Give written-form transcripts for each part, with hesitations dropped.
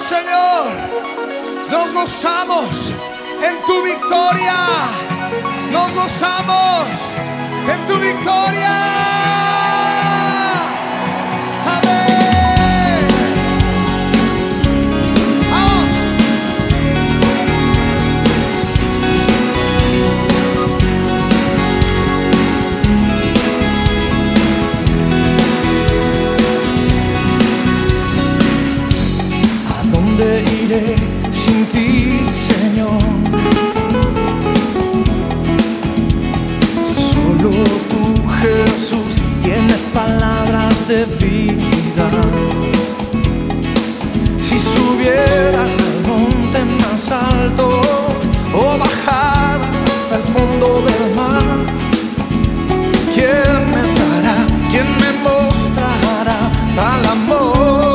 Señor, nos gozamos en tu victoria. Nos gozamos en tu victoria. Amén. Vamos. ¿A dónde iré sin ti, Señor? Solo tú, Jesús, tienes palabras de vida. Si subiera al monte más alto o bajara hasta el fondo del mar, ¿quién me dará, quién me mostrará tal amor?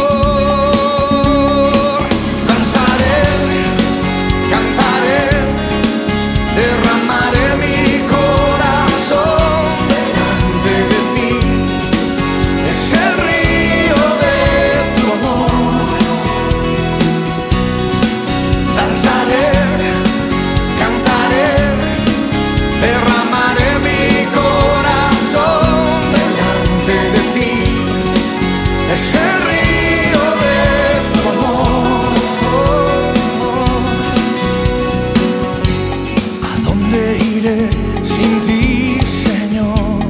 Danzaré, cantaré, derramaré mi corazón delante de ti. Es el río de tu amor. Danzaré, cantaré, derramaré mi corazón delante de ti. Es el río de tu amor. ¿A dónde iré sin ti, Señor?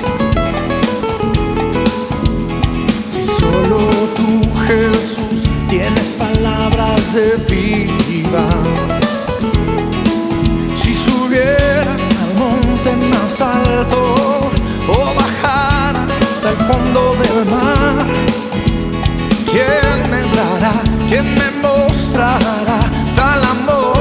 Si solo tú, Jesús, tienes palabras de vida. Si subiera al monte más alto o bajara hasta el fondo del mar, ¿quién me dará, quién me mostrará tal amor?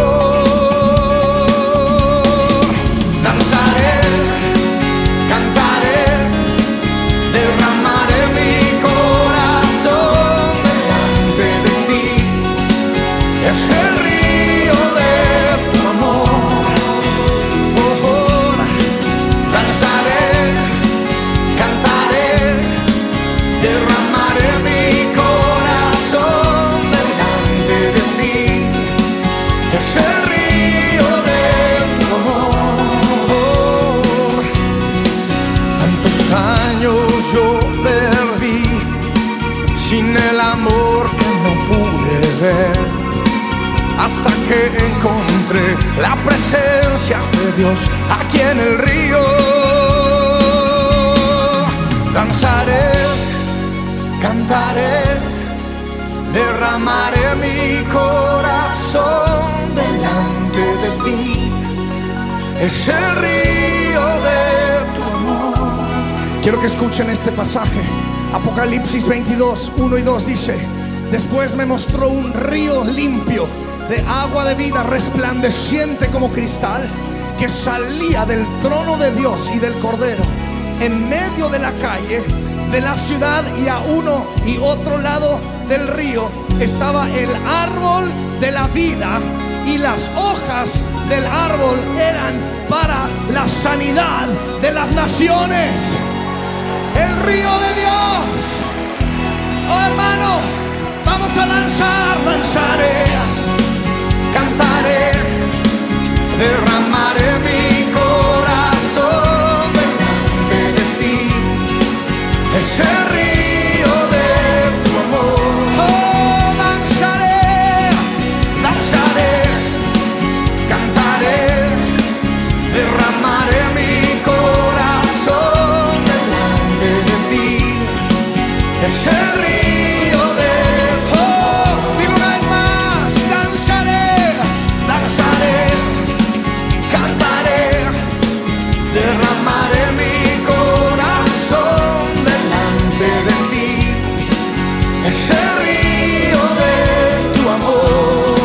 Danzaré, cantaré, derramaré mi corazón delante de ti. Es el río de tu amor. Oh, oh. Danzaré, cantaré, derramaré mi corazón delante de ti. Es el río de tu amor. Tantos años yo perdí sin el amor que no pude ver, hasta que encontré la presencia de Dios aquí en el río. Danzaré, cantaré, derramaré mi corazón delante de ti. Es el río de tu amor. Quiero que escuchen este pasaje. Apocalipsis 22, 1 y 2 dice: después me mostró un río limpio de agua de vida, resplandeciente como cristal, que salía del trono de Dios y del Cordero. En medio de la calle de la ciudad y a uno y otro lado del río estaba el árbol de la vida, y las hojas del árbol eran para la sanidad de las naciones. El río de Dios. Oh, hermano, vamos a danzar. Danzaré, cantaré, derramaré mi corazón delante de ti. Es el río de tu amor. Oh, danzaré, danzaré, cantaré, derramaré mi corazón delante de ti. Es el río de digo una vez más, danzaré, danzaré, cantaré, derramaré mi corazón delante de ti. Es el río de tu amor.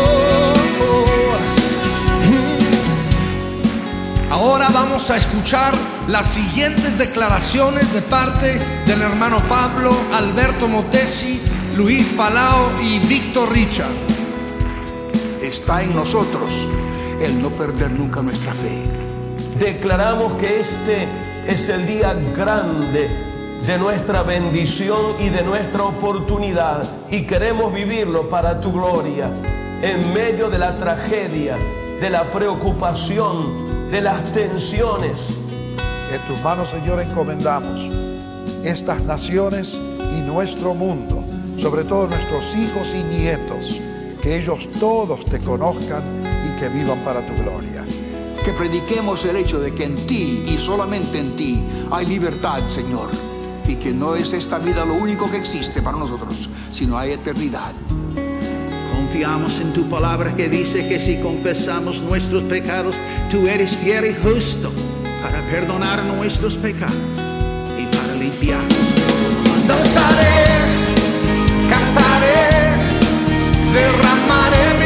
Ahora vamos a escuchar las siguientes declaraciones de parte del hermano Pablo, Alberto Motesi, Luis Palao y Víctor Richard. Está en nosotros el no perder nunca nuestra fe. Declaramos que este es el día grande de nuestra bendición y de nuestra oportunidad, y queremos vivirlo para tu gloria, en medio de la tragedia, de la preocupación, de las tensiones. En tus manos, Señor, encomendamos estas naciones y nuestro mundo, sobre todo nuestros hijos y nietos, que ellos todos te conozcan y que vivan para tu gloria. Que prediquemos el hecho de que en ti y solamente en ti hay libertad, Señor, y que no es esta vida lo único que existe para nosotros, sino hay eternidad. Confiamos en tu palabra que dice que si confesamos nuestros pecados, tú eres fiel y justo para perdonar nuestros pecados y para limpiarnos de todo mal. Danzaré, cantaré, derramaré